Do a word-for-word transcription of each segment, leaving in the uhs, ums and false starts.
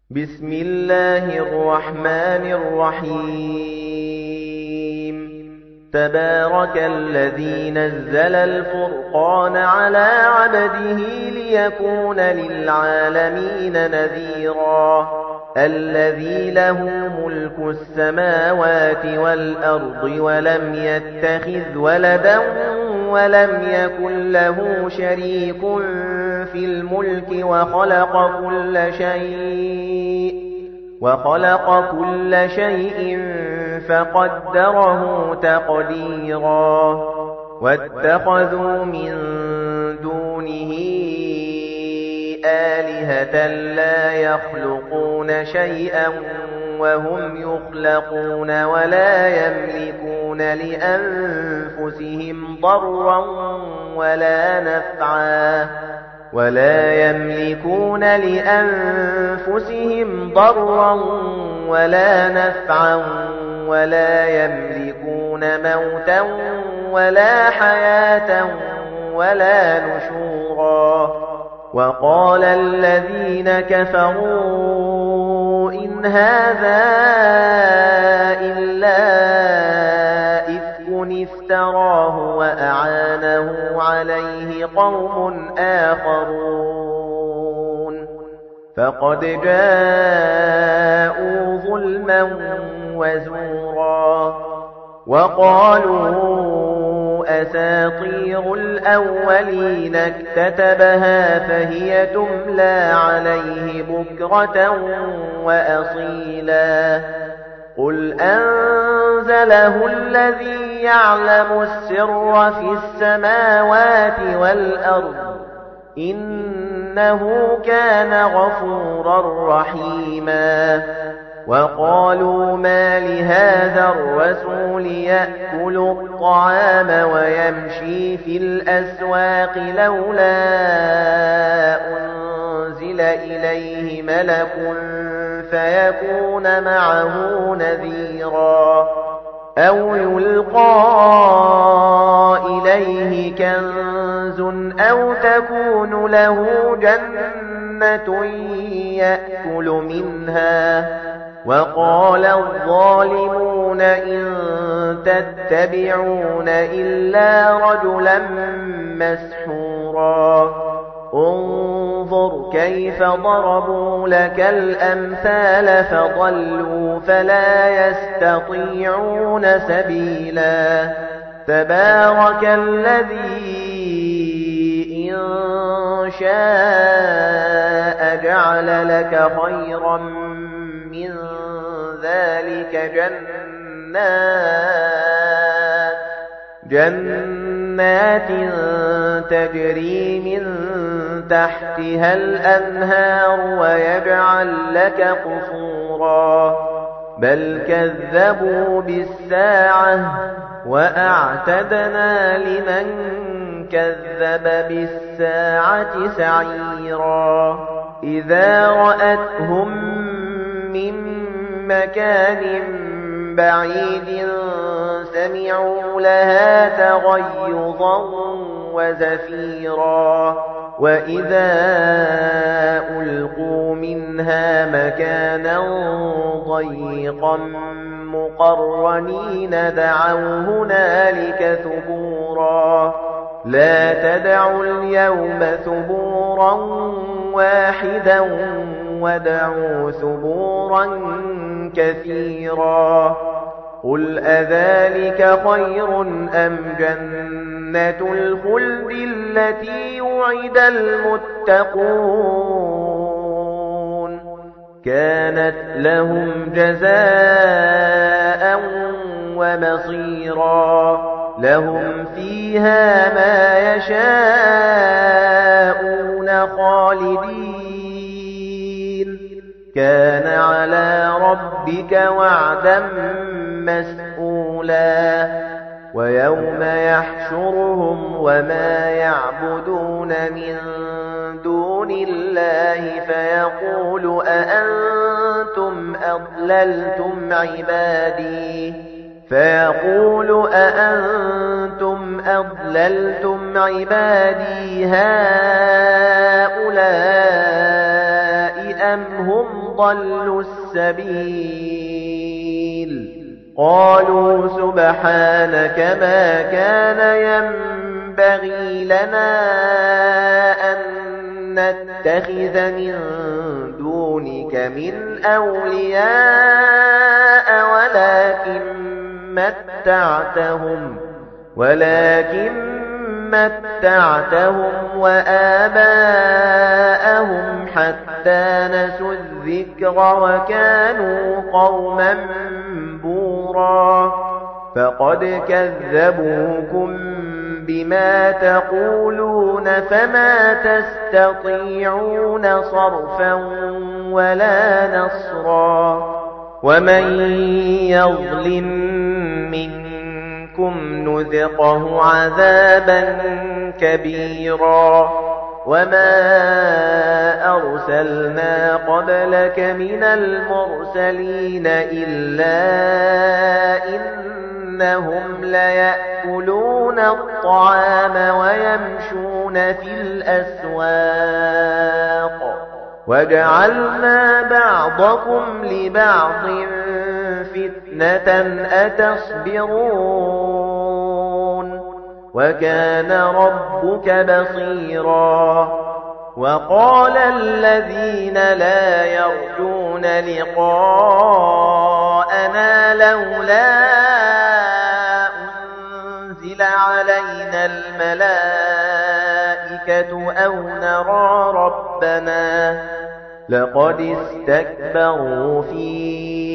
بسم الله الرحمن الرحيم تبارك الذي نزل الفرقان على عبده ليكون للعالمين نذيرا الذي له ملك السماوات والأرض ولم يتخذ ولدا ولم يكن له شريك في الملك وخلق كل شيء وخلق كل شيء فقدره تقديرا واتخذوا من دونه آلهة لا يخلقون شيئا وهم يخلقون ولا يملكون لأنفسهم ضرا ولا نفعا ولا يملكون لأنفسهم ضرا ولا نفعا ولا يملكون موتا ولا حياة ولا نشورا وقال الذين كفروا إن هذا إلا إفك افتراه وأعانه عليه قوم آخرون فقد جاءوا ظلما وزورا وقالوا أساطير الأولين اكتتبها فهي تملى عليه بكرة وأصيلا قل أنزله الذي يعلم السر في السماوات والأرض إنه كان غفورا رحيما وقالوا ما لهذا الرسول يأكل الطعام ويمشي في الأسواق لولا أنزل إليه ملك فيكون معه نذيرا أو يلقى إليه كنز أو تكون له جنة يأكل منها وقال الظالمون إن تتبعون إلا رجلا مسحورا انظر كيف ضربوا لك الأمثال فضلوا فلا يستطيعون سبيلا تبارك الذي إن شاء جعل لك خيرا من ذلك جنات جنات تجري من تحتها الأنهار ويجعل لك قصورا بل كذبوا بالساعة وأعتدنا لمن كذب بالساعة سعيرا إذا رأتهم من مكان بعيد سمعوا لها تغيظا وزفيرا وإذا ألقوا منها مكانا ضيقا مقرنين دعوا هنالك ثبورا لا تدعوا اليوم ثبورا واحدا وادعوا ثبورا كثيرا قل أذلك خير أم جنة الخلد التي وعد المتقون كانت لهم جزاء ومصيرا لهم فيها ما يشاءون خالدين كان على ربك وعدا مسئولا ويوم يحشرهم وما يعبدون من دون الله فيقول أأنتم أضللتم عبادي فيقول أأنتم أضللتم عبادي هؤلاء أَمْ هُمْ ضَلُّوا السَّبِيلَ قَالُوا سُبْحَانَكَ مَا كَانَ يَنبَغِي لَنَا أَن نَّتَّخِذَ مِن دُونِكَ مِنْ أَوْلِيَاءَ وَلَكِن مَّتَّعْتَهُمْ وَلَكِن مَّتَّعْتَهُمْ وَآبَاءَهُمْ حَتَّى نَسُوا الذِّكْرَ وَكَانُوا قَوْمًا بُورًا فَقَدْ كَذَّبُوكُم بِمَا تَقُولُونَ فَمَا تَسْتَطِيعُونَ صَرْفًا وَلَا نَصْرًا وَمَن يَظْلِم مِّنكُمْ نُذِقْهُ عَذَابًا كَبِيرًا وَمَا أَرْسَلْنَا قَبْلَكَ مِنَ الْمُرْسَلِينَ إِلَّا إِنَّهُمْ لَيَأْكُلُونَ الطَّعَامَ وَيَمْشُونَ فِي الْأَسْوَاقِ وَجَعَلْنَا بَعْضَكُمْ لِبَعْضٍ فِتْنَةً أَتَصْبِرُونَ وَكَانَ رَبُّكَ بَصِيرًا وَقَالَ الَّذِينَ لَا يَرْجُونَ لِقَاءَنَا لَوْلَا أُنزِلَ عَلَيْنَا الْمَلَائِكَةُ أَوْ نَرَىٰ رَبَّنَا لَقَدِ اسْتَكْبَرُوا فِي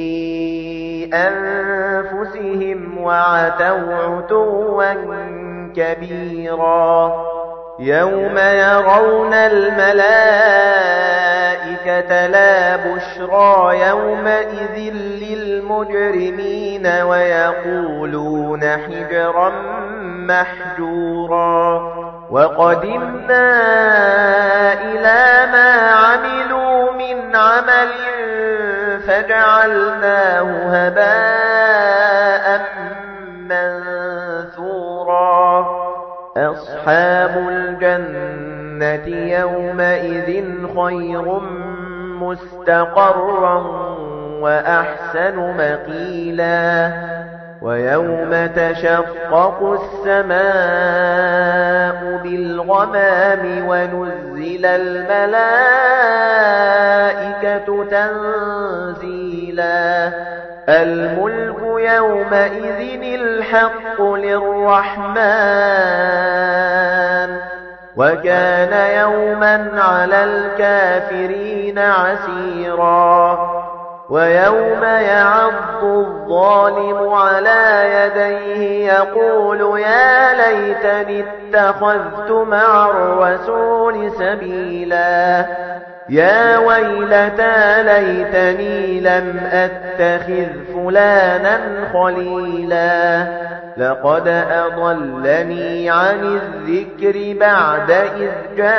أَنفُسِهِمْ وَعَتَوْا عُتُوًّا كَبِيرًا يَوْمَ يَرَوْنَ الْمَلَائِكَةَ لَا بُشْرَىٰ يَوْمَئِذٍ لِّلْمُجْرِمِينَ وَيَقُولُونَ حِجْرًا مَّحْجُورًا وَقَدِمْنَا إِلَىٰ مَا عَمِلُوا مِنْ عَمَلٍ فَجَعَلْنَاهُ هَبَاءً مَّنثُورًا أَصْحَابُ الْجَنَّةِ يَوْمَئِذٍ خَيْرٌ مُّسْتَقَرًّا وَأَحْسَنُ مَقِيلًا وَيَوْمَ تَشَقَّقُ السَّمَاءُ بِالْغَمَامِ وَنُزِّلَ الْمَلَائِكَةُ تَنزِيلًا الْمُلْكُ يَوْمَئِذٍ الْحَقُّ لِلرَّحْمَنِ وَكَانَ يَوْمًا عَلَى الْكَافِرِينَ عَسِيرًا وَيَوْمَ يَعَضُّ الظَّالِمُ عَلَى يَدَيْهِ يَقُولُ يَا لَيْتَنِي اتَّخَذْتُ مَعَ الرَّسُولِ سَبِيلًا يَا وَيْلَتَىٰ لَيْتَنِي لَمْ أَتَّخِذْ فُلَانًا خَلِيلًا لَقَدْ أَضَلَّنِي عَنِ الذِّكْرِ بَعْدَ إِذْ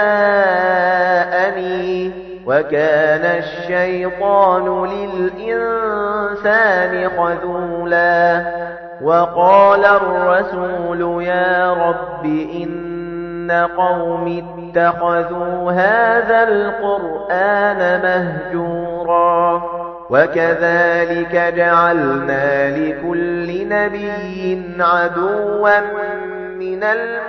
جَاءَنِي وَكَانَ الشَّيْطَانُ لِلْإِنسَانِ خَذُولًا وَقَالَ الرَّسُولُ يَا رَبِّ إِنَّ قَوْمِي اتَّخَذُوا هَذَا الْقُرْآنَ مَهْجُورًا وَكَذَلِكَ جَعَلْنَا لِكُلِّ نَبِيٍّ عَدُوًّا مِنَ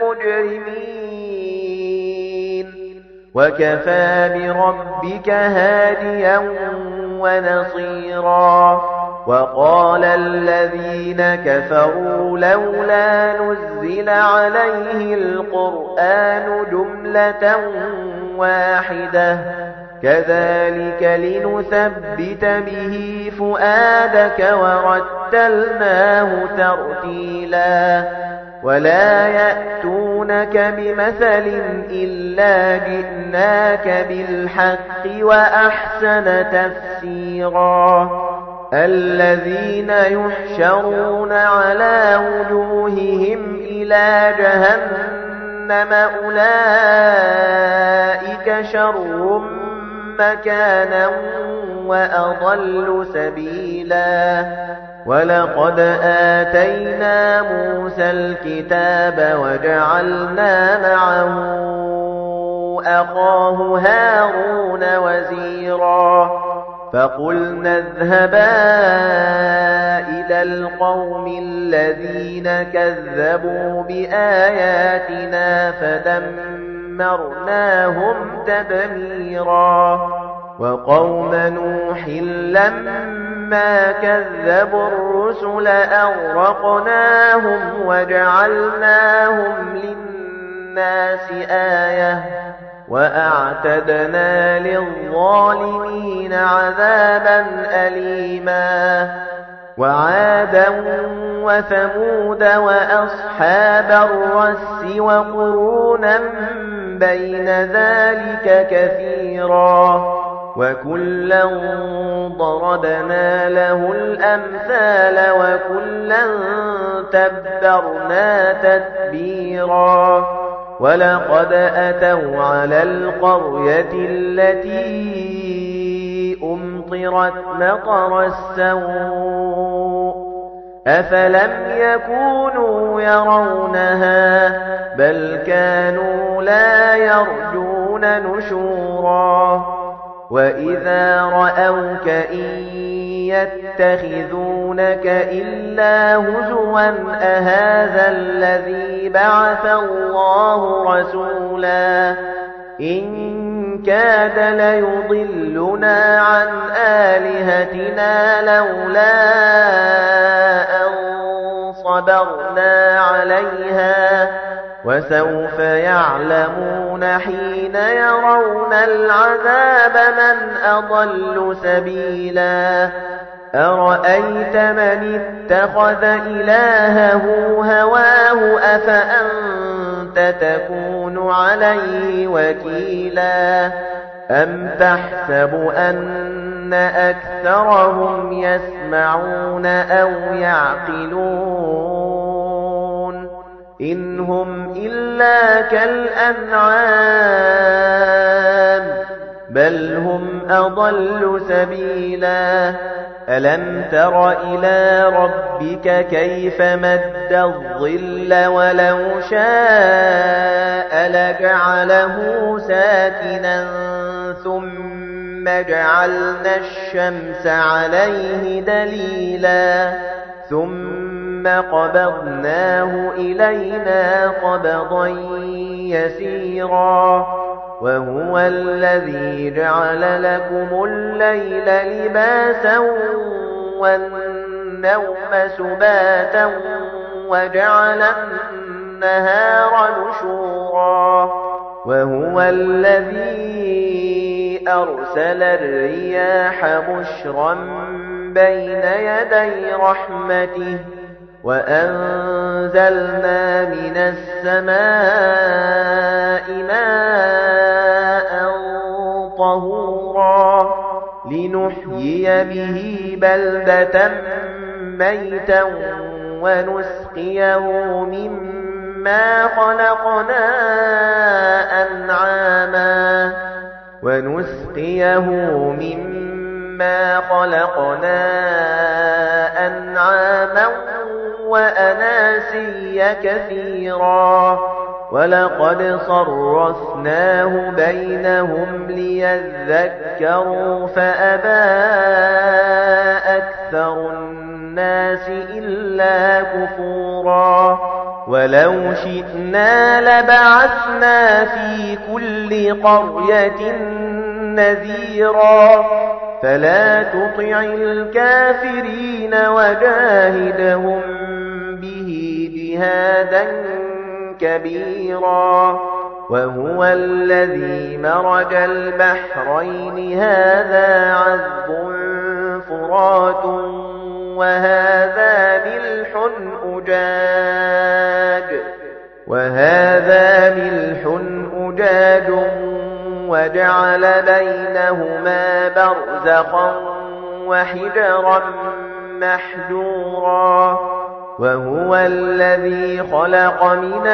الْمُجْرِمِينَ وَكَفَى بِرَبِّكَ هَادِيًا وَنَصِيرًا وَقَالَ الَّذِينَ كَفَرُوا لَوْلَا نُزِّلَ عَلَيْهِ الْقُرْآنُ جُمْلَةً وَاحِدَةً كَذَلِكَ لِنُثَبِّتَ بِهِ فُؤَادَكَ وَرَتَّلْنَاهُ تَرْتِيلًا وَلَا يَأْتُونَكَ بِمَثَلٍ إِلَّا جِئْنَاكَ بِالْحَقِّ وَأَحْسَنَ تَفْسِيرًا الَّذِينَ يُحْشَرُونَ عَلَى وُجُوهِهِمْ إِلَى جَهَنَّمَ أُولَئِكَ شَرٌّ مَكَانًا وَأَضَلُّ سَبِيلًا وَلَقَدْ آتَيْنَا مُوسَى الْكِتَابَ وَجَعَلْنَا مَعَهُ أخاه هارون وزيرا فقلنا اذهبا إلى القوم الذين كذبوا بآياتنا فدمرناهم تدميرا وقوم نوح لما كذبوا الرسل أغرقناهم وجعلناهم للناس آية وأعتدنا للظالمين عذابا أليما وعادا وثمود وأصحاب الرس وقرونا بين ذلك كثيرا وكلا ضربنا له الأمثال وكلا تبرنا تتبيرا ولقد أتوا على القرية التي أمطرت مطر السوء أفلم يكونوا يرونها بل كانوا لا يرجون نشورا وإذا رأوك إن يتخذونك إلا هزوا أهذا الذي بعث الله رسولا إن كاد ليضلنا عن آلهتنا لولا أن صبرنا عليها وسوف يعلمون حين يرون العذاب من أضل سبيلا أرأيت من اتخذ إلهه هواه أفأنت تكون عليه وكيلا أم تحسب أن أكثرهم يسمعون أو يعقلون إن هم إلا كالأنعام بل هم أضل سبيلا ألم تر إلى ربك كيف مد الظل ولو شاء لجعله ساكنا ثم جعلنا الشمس عليه دليلا ثم قبضناه إلينا قبضا يسيرا وهو الذي جعل لكم الليل لباسا والنوم سباتا وجعل النهار نشورا وهو الذي أرسل الرياح بشرا بين يدي رحمته وأنزلنا من السماء ماء طهورا لنحيي به بلدة ميتا ونسقيه مما خلقنا أنعاما ونسقيه مما خلقنا أنعاما وأناسيا كثيرا ولقد صرفناه بينهم ليذكروا فأبى أكثر الناس إلا كفورا ولو شئنا لبعثنا في كل قرية نذيرا فلا تطع الكافرين وجاهدهم به جهادا كبيرا وهو الذي مرج البحرين هذا عذب فرات وهذا ملح أجاج وهذا ملح أجاج وجعل بينهما برزخا وحجرا محجورا وهو الذي خلق من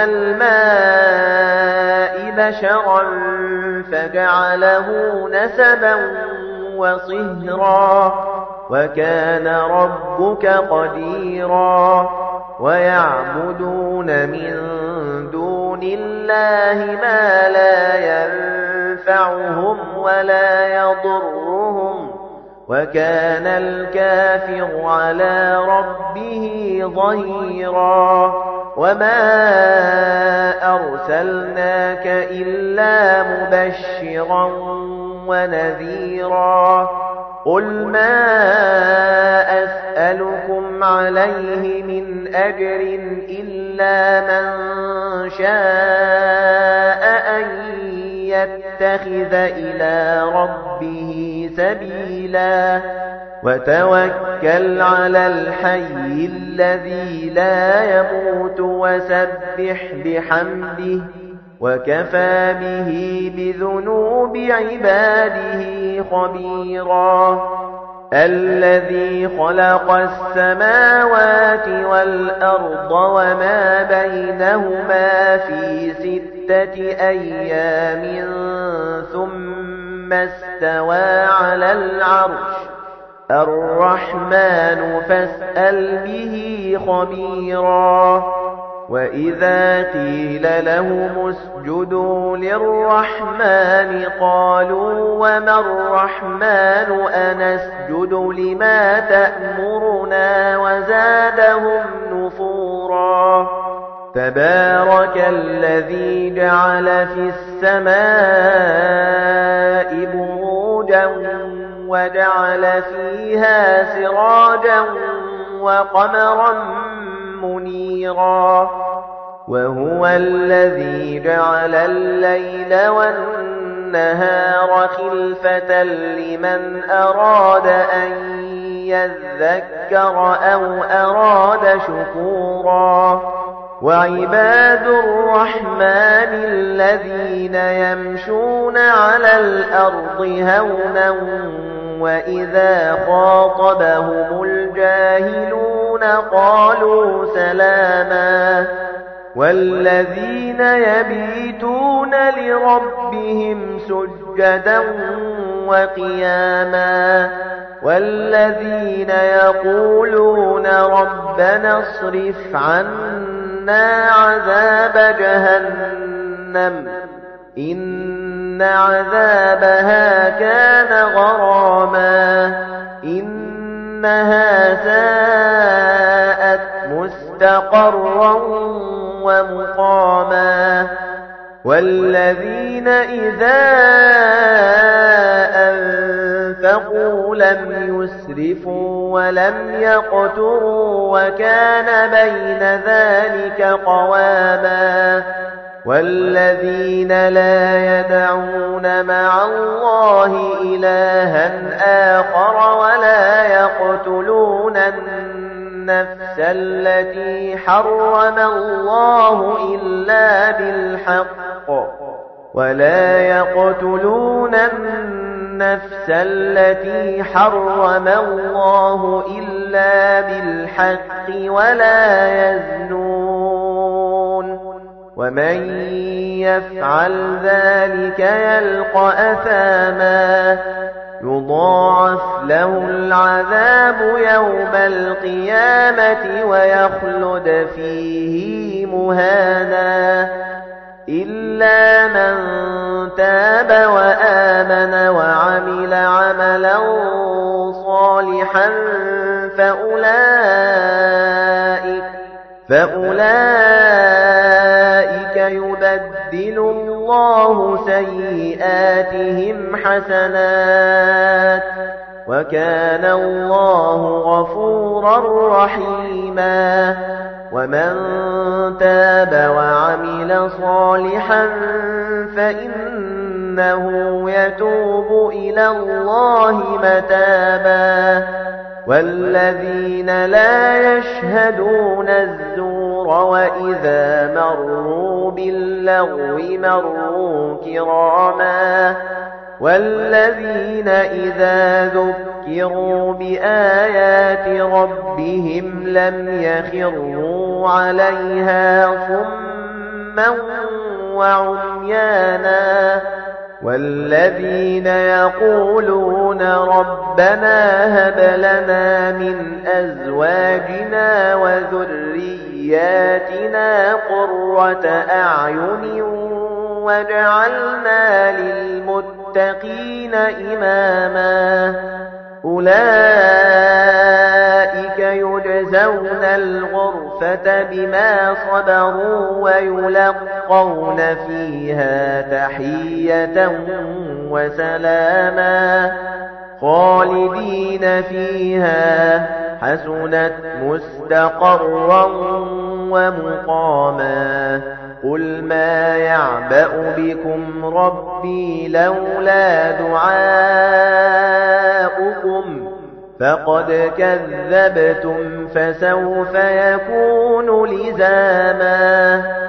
الماء بشرا فجعله نسبا وصهرا وكان ربك قديرا ويعبدون من دون الله ما لا ينفع ينفعهم ولا يضرهم وكان الكافر على ربه ظهيرا وما أرسلناك إلا مبشرا ونذيرا قل ما أسألكم عليه من أجر إلا من شاء أن يتخذ إلى ربه سبيلا وتوكل على الحي الذي لا يموت وسبح بحمده وكفى به بذنوب عباده خبيرا الذي خلق السماوات والأرض وما بينهما في ستة أيام ثم استوى على العرش الرحمن فاسأل به خبيرا وإذا قيل لهم اسجدوا للرحمن قالوا وما الرحمن أنسجد لما تأمرنا وزادهم نفورا تبارك الذي جعل في السماء بروجا وجعل فيها سراجا وقمرا منيرا وهو الذي جعل الليل والنهار خلفة لمن أراد أن يذكر أو أراد شكورا وعباد الرحمن الذين يمشون على الأرض هونا وإذا خاطبهم الجاهلون قالوا سلاما والذين يبيتون لربهم سجدا وقياما والذين يقولون ربنا اصرف عنا عذاب جهنم إن عذابها كان غراما إنها ساءت مستقرا ومقاما والذين إذا أنفقوا لم يسرفوا ولم يقتروا وكان بين ذلك قواما والذين لا يدعون مع الله إلها آخر ولا يقتلون النفس التي حرم الله إلا بالحق ولا يقتلون النفس التي حرم الله إلا بالحق ولا يزنون ومن يفعل ذلك يلقى أثاما يضاعف له العذاب يوم القيامة ويخلد فيه مهانا إلا من تاب وآمن وعمل عملا صالحا فأولئك فأولئك يبدل الله سيئاتهم حسنات وكان الله غفورا رحيما ومن تاب وعمل صالحا فإنه يتوب إلى الله متابا والذين لا يشهدون الزور وإذا مروا باللغو مروا كراما والذين إذا ذكروا بآيات ربهم لم يخروا عليها صما وعميانا والذين يقولون ربنا هب لنا من أزواجنا وذرياتنا قرة أعين وَجَعَلْنَا لِلْمُتَّقِينَ إِمَامًا أُولَئِكَ يُجْزَوْنَ الْغُرْفَةَ بِمَا صَبَرُوا وَيُلَقَّوْنَ فِيهَا تَحِيَّةً وَسَلَامًا خَالِدِينَ فِيهَا حَسُنَتْ مُسْتَقَرًّا وَمُقَامًا قُلْ مَا يَعْبَأُ بِكُمْ رَبِّي لَوْلَا دُعَاؤُكُمْ فَقَدْ كَذَّبْتُمْ فَسَوْفَ يَكُونُ لِزَامًا